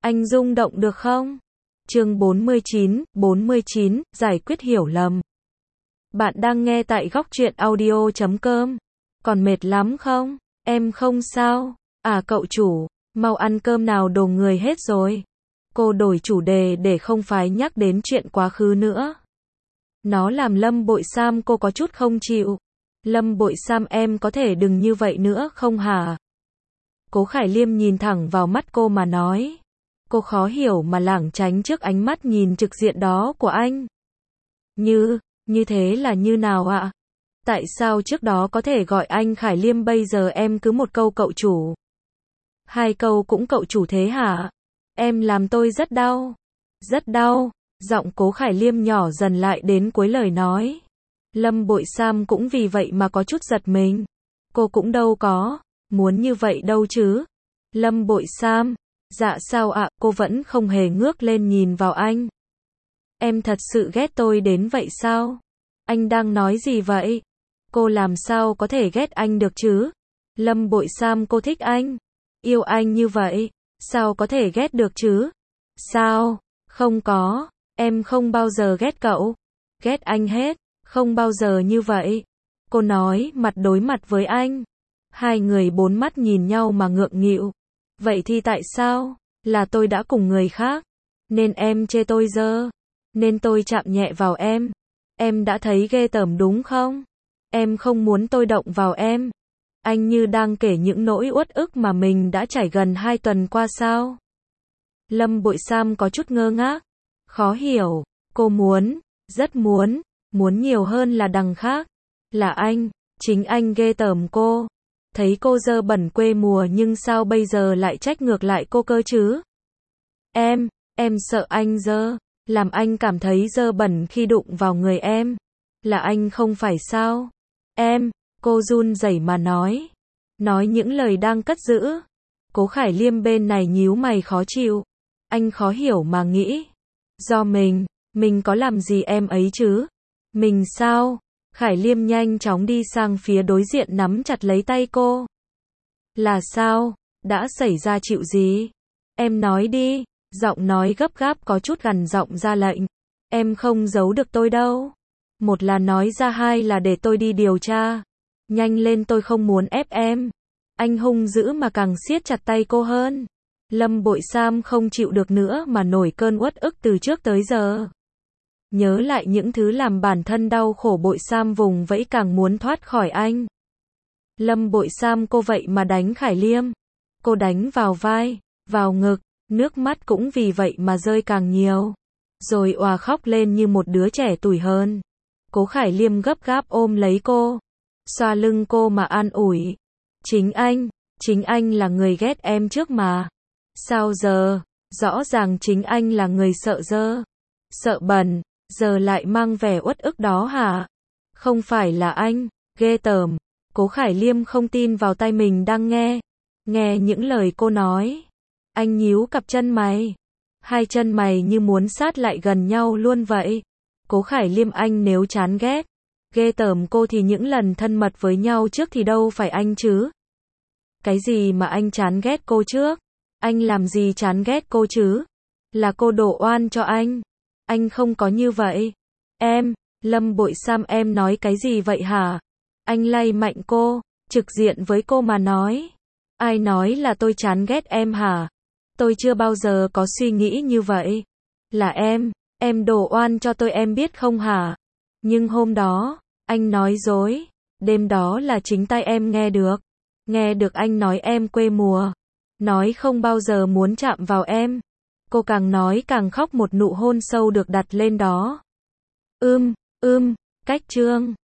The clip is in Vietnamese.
Anh rung động được không? Chương 49, giải quyết hiểu lầm. Bạn đang nghe tại Góc Truyện Audio.com. Còn mệt lắm không? Em không sao. À cậu chủ, mau ăn cơm nào, đồ người hết rồi. Cô đổi chủ đề để không phải nhắc đến chuyện quá khứ nữa. Nó làm Lâm Bội Sam cô có chút không chịu. Lâm Bội Sam, em có thể đừng như vậy nữa không hả? Cố Khải Liêm nhìn thẳng vào mắt cô mà nói. Cô khó hiểu mà lảng tránh trước ánh mắt nhìn trực diện đó của anh. Như thế là như nào ạ? Tại sao trước đó có thể gọi anh Khải Liêm, bây giờ em cứ một câu cậu chủ? Hai câu cũng cậu chủ thế hả? Em làm tôi rất đau. Rất đau. Giọng Cố Khải Liêm nhỏ dần lại đến cuối lời nói. Lâm Bội Sam cũng vì vậy mà có chút giật mình. Cô cũng đâu có muốn như vậy đâu chứ. Lâm Bội Sam, dạ sao ạ? Cô vẫn không hề ngước lên nhìn vào anh. Em thật sự ghét tôi đến vậy sao? Anh đang nói gì vậy? Cô làm sao có thể ghét anh được chứ? Lâm Bội Sam, cô thích anh, yêu anh như vậy, sao có thể ghét được chứ? Sao? Không có, em không bao giờ ghét cậu. Ghét anh hết, không bao giờ như vậy. Cô nói, mặt đối mặt với anh. Hai người bốn mắt nhìn nhau mà ngượng nghịu. Vậy thì tại sao? Là tôi đã cùng người khác, nên em chê tôi dơ, nên tôi chạm nhẹ vào em. Em đã thấy ghê tởm đúng không? Em không muốn tôi động vào em. Anh như đang kể những nỗi uất ức mà mình đã trải gần 2 tuần qua sao? Lâm Bội Sam có chút ngơ ngác, khó hiểu. Cô muốn, rất muốn nhiều hơn là đằng khác. Là anh, chính anh ghê tởm cô. Thấy cô dơ bẩn quê mùa, nhưng sao bây giờ lại trách ngược lại cô cơ chứ? Em sợ anh dơ, làm anh cảm thấy dơ bẩn khi đụng vào người em. Là anh không phải sao? Cô run rẩy mà nói những lời đang cất giữ. Cố Khải Liêm bên này nhíu mày khó chịu. Anh khó hiểu mà nghĩ. Do mình có làm gì em ấy chứ? Mình sao? Khải Liêm nhanh chóng đi sang phía đối diện nắm chặt lấy tay cô. Là sao? Đã xảy ra chuyện gì? Em nói đi. Giọng nói gấp gáp có chút gằn giọng ra lệnh. Em không giấu được tôi đâu. Một là nói ra, hai là để tôi đi điều tra. Nhanh lên, tôi không muốn ép em. Anh hung dữ mà càng siết chặt tay cô hơn. Lâm Bội Sam không chịu được nữa mà nổi cơn uất ức từ trước tới giờ. Nhớ lại những thứ làm bản thân đau khổ, Bội Sam vùng vẫy càng muốn thoát khỏi anh. Lâm Bội Sam, cô vậy mà đánh Khải Liêm. Cô đánh vào vai, vào ngực, nước mắt cũng vì vậy mà rơi càng nhiều. Rồi òa khóc lên như một đứa trẻ tủi hơn. Cố Khải Liêm gấp gáp ôm lấy cô, xoa lưng cô mà an ủi. Chính anh là người ghét em trước mà. Sao giờ? Rõ ràng chính anh là người sợ dơ, sợ bẩn, giờ lại mang vẻ uất ức đó hả? Không phải là anh, ghê tởm. Cố Khải Liêm không tin vào tai mình đang nghe những lời cô nói. Anh nhíu cặp chân mày, hai chân mày như muốn sát lại gần nhau luôn vậy. Cố Khải Liêm, anh nếu chán ghét, ghê tởm cô thì những lần thân mật với nhau trước thì đâu phải anh chứ? Cái gì mà anh chán ghét cô trước? Anh làm gì chán ghét cô chứ? Là cô đổ oan cho anh. Anh không có như vậy. Lâm Bội Sam, em nói cái gì vậy hả? Anh lay mạnh cô, trực diện với cô mà nói. Ai nói là tôi chán ghét em hả? Tôi chưa bao giờ có suy nghĩ như vậy. Là em đổ oan cho tôi, em biết không hả? Nhưng hôm đó, anh nói dối. Đêm đó là chính tay em nghe được anh nói em quê mùa, nói không bao giờ muốn chạm vào em. Cô càng nói càng khóc, một nụ hôn sâu được đặt lên đó. Cách chương